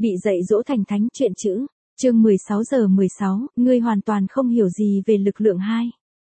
Bị dạy dỗ thành thánh chuyện chữ. Chương 16:16, ngươi hoàn toàn không hiểu gì về lực lượng 2.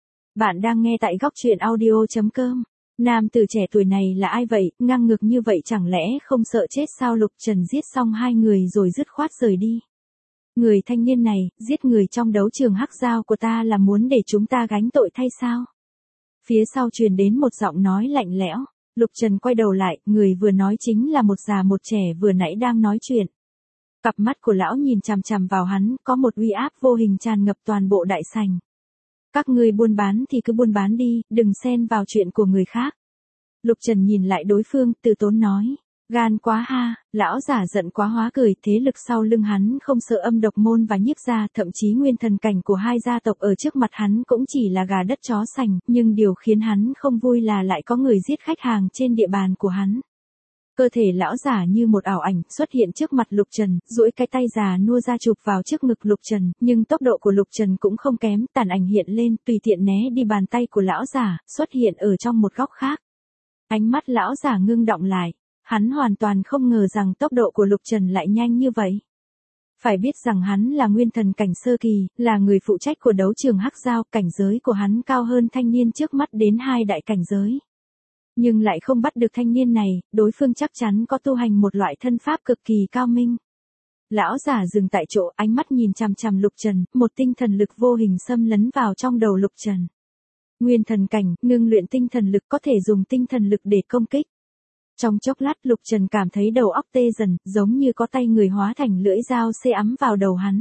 Bạn đang nghe tại góc truyện audio.com. Nam tử trẻ tuổi này là ai vậy, ngang ngược như vậy chẳng lẽ không sợ chết sao? Lục Trần giết xong hai người rồi dứt khoát rời đi. Người thanh niên này, giết người trong đấu trường hắc giao của ta là muốn để chúng ta gánh tội thay sao? Phía sau truyền đến một giọng nói lạnh lẽo. Lục Trần quay đầu lại, người vừa nói chính là một già một trẻ vừa nãy đang nói chuyện. Cặp mắt của lão nhìn chằm chằm vào hắn, có một uy áp vô hình tràn ngập toàn bộ đại sảnh. Các ngươi buôn bán thì cứ buôn bán đi, đừng xen vào chuyện của người khác. Lục Trần nhìn lại đối phương, từ tốn nói. Gan quá ha, lão giả giận quá hóa cười, thế lực sau lưng hắn không sợ âm độc môn và nhiếp gia, thậm chí nguyên thần cảnh của hai gia tộc ở trước mặt hắn cũng chỉ là gà đất chó sành, nhưng điều khiến hắn không vui là lại có người giết khách hàng trên địa bàn của hắn. Cơ thể lão giả như một ảo ảnh xuất hiện trước mặt Lục Trần, duỗi cái tay già nua ra chụp vào trước ngực Lục Trần, nhưng tốc độ của Lục Trần cũng không kém, tàn ảnh hiện lên, tùy tiện né đi bàn tay của lão giả, xuất hiện ở trong một góc khác. Ánh mắt lão giả ngưng động lại, hắn hoàn toàn không ngờ rằng tốc độ của Lục Trần lại nhanh như vậy. Phải biết rằng hắn là nguyên thần cảnh sơ kỳ, là người phụ trách của đấu trường hắc giao, cảnh giới của hắn cao hơn thanh niên trước mắt đến 2 đại cảnh giới. Nhưng lại không bắt được thanh niên này, đối phương chắc chắn có tu hành một loại thân pháp cực kỳ cao minh. Lão giả dừng tại chỗ, ánh mắt nhìn chằm chằm Lục Trần, một tinh thần lực vô hình xâm lấn vào trong đầu Lục Trần. Nguyên thần cảnh, ngưng luyện tinh thần lực có thể dùng tinh thần lực để công kích. Trong chốc lát Lục Trần cảm thấy đầu óc tê dần, giống như có tay người hóa thành lưỡi dao xê ắm vào đầu hắn.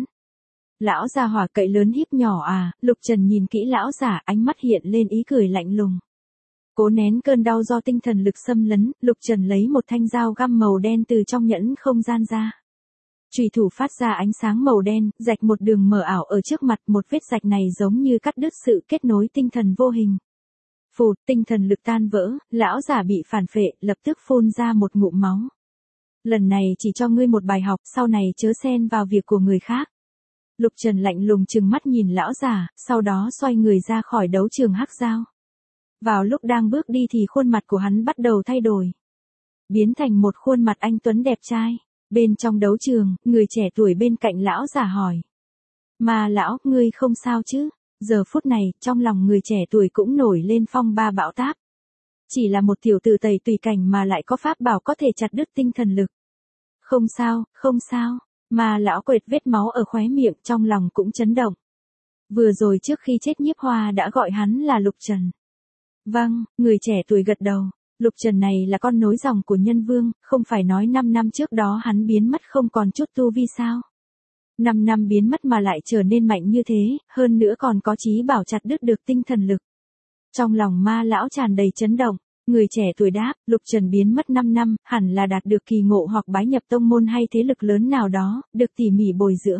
Lão già hỏa cậy lớn híp nhỏ à, Lục Trần nhìn kỹ lão giả, ánh mắt hiện lên ý cười lạnh lùng. Cố nén cơn đau do tinh thần lực xâm lấn, Lục Trần lấy một thanh dao găm màu đen từ trong nhẫn không gian ra. Chùy thủ phát ra ánh sáng màu đen, rạch một đường mờ ảo ở trước mặt, một vết rạch này giống như cắt đứt sự kết nối tinh thần vô hình. Phụt, tinh thần lực tan vỡ, lão giả bị phản phệ, lập tức phun ra một ngụm máu. Lần này chỉ cho ngươi một bài học, sau này chớ xen vào việc của người khác. Lục Trần lạnh lùng trừng mắt nhìn lão giả, sau đó xoay người ra khỏi đấu trường hắc giao. Vào lúc đang bước đi thì khuôn mặt của hắn bắt đầu thay đổi. Biến thành một khuôn mặt anh tuấn đẹp trai. Bên trong đấu trường, người trẻ tuổi bên cạnh lão giả hỏi. Mà lão, ngươi không sao chứ? Giờ phút này, trong lòng người trẻ tuổi cũng nổi lên phong ba bão táp. Chỉ là một tiểu tử tẩy tùy cảnh mà lại có pháp bảo có thể chặt đứt tinh thần lực. Không sao, không sao. Mà lão quệt vết máu ở khóe miệng, trong lòng cũng chấn động. Vừa rồi trước khi chết Nhiếp Hoa đã gọi hắn là Lục Trần. Vâng, người trẻ tuổi gật đầu. Lục Trần này là con nối dòng của Nhân Vương, không phải nói 5 năm trước đó hắn biến mất không còn chút tu vi sao? 5 năm biến mất mà lại trở nên mạnh như thế, hơn nữa còn có chí bảo chặt đứt được tinh thần lực. Trong lòng ma lão tràn đầy chấn động, người trẻ tuổi đáp, Lục Trần biến mất 5 năm, hẳn là đạt được kỳ ngộ hoặc bái nhập tông môn hay thế lực lớn nào đó, được tỉ mỉ bồi dưỡng.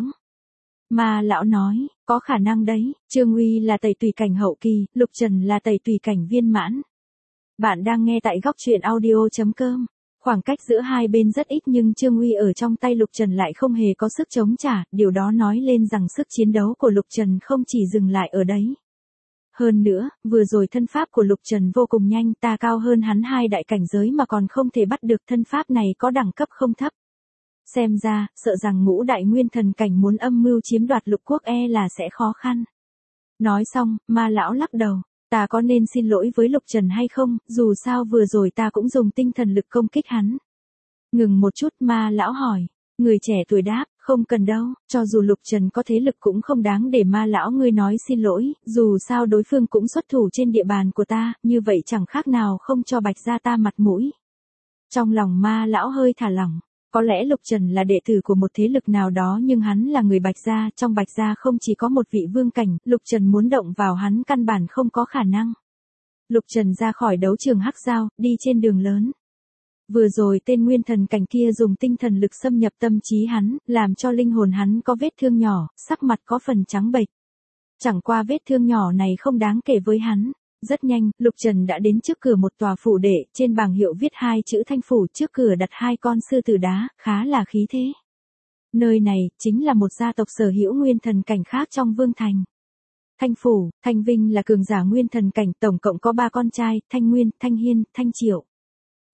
Ma lão nói, có khả năng đấy, Trương Uy là tẩy tùy cảnh hậu kỳ, Lục Trần là tẩy tùy cảnh viên mãn. Bạn đang nghe tại góc truyện audio.com. Khoảng cách giữa hai bên rất ít nhưng Trương Uy ở trong tay Lục Trần lại không hề có sức chống trả, điều đó nói lên rằng sức chiến đấu của Lục Trần không chỉ dừng lại ở đấy. Hơn nữa, vừa rồi thân pháp của Lục Trần vô cùng nhanh, ta cao hơn hắn 2 đại cảnh giới mà còn không thể bắt được, thân pháp này có đẳng cấp không thấp. Xem ra, sợ rằng ngũ đại nguyên thần cảnh muốn âm mưu chiếm đoạt lục quốc là sẽ khó khăn. Nói xong, ma lão lắc đầu. Ta có nên xin lỗi với Lục Trần hay không, dù sao vừa rồi ta cũng dùng tinh thần lực công kích hắn. Ngừng một chút, ma lão hỏi. Người trẻ tuổi đáp, không cần đâu, cho dù Lục Trần có thế lực cũng không đáng để ma lão ngươi nói xin lỗi, dù sao đối phương cũng xuất thủ trên địa bàn của ta, như vậy chẳng khác nào không cho Bạch gia ta mặt mũi. Trong lòng ma lão hơi thả lỏng. Có lẽ Lục Trần là đệ tử của một thế lực nào đó nhưng hắn là người Bạch gia, trong Bạch gia không chỉ có một vị vương cảnh, Lục Trần muốn động vào hắn căn bản không có khả năng. Lục Trần ra khỏi đấu trường hắc giao, đi trên đường lớn. Vừa rồi tên nguyên thần cảnh kia dùng tinh thần lực xâm nhập tâm trí hắn, làm cho linh hồn hắn có vết thương nhỏ, sắc mặt có phần trắng bệch. Chẳng qua vết thương nhỏ này không đáng kể với hắn. Rất nhanh, Lục Trần đã đến trước cửa một tòa phủ đệ, trên bảng hiệu viết 2 chữ Thanh Phủ, trước cửa đặt 2 con sư tử đá, khá là khí thế. Nơi này, chính là một gia tộc sở hữu nguyên thần cảnh khác trong Vương Thành. Thanh Phủ, Thanh Vinh là cường giả nguyên thần cảnh, tổng cộng có 3 con trai, Thanh Nguyên, Thanh Hiên, Thanh Triệu.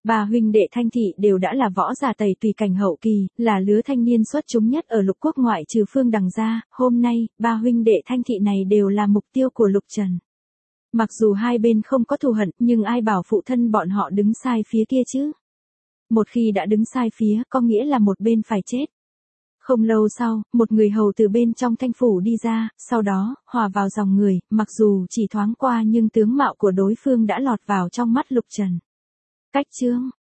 Ba huynh đệ Thanh Thị đều đã là võ giả tẩy tùy cảnh hậu kỳ, là lứa thanh niên xuất chúng nhất ở Lục Quốc ngoại trừ Phương Đằng ra, hôm nay, ba huynh đệ Thanh Thị này đều là mục tiêu của Lục Trần. Mặc dù hai bên không có thù hận, nhưng ai bảo phụ thân bọn họ đứng sai phía kia chứ? Một khi đã đứng sai phía, có nghĩa là một bên phải chết. Không lâu sau, một người hầu từ bên trong Thanh phủ đi ra, sau đó, hòa vào dòng người, mặc dù chỉ thoáng qua nhưng tướng mạo của đối phương đã lọt vào trong mắt Lục Trần. Cách chương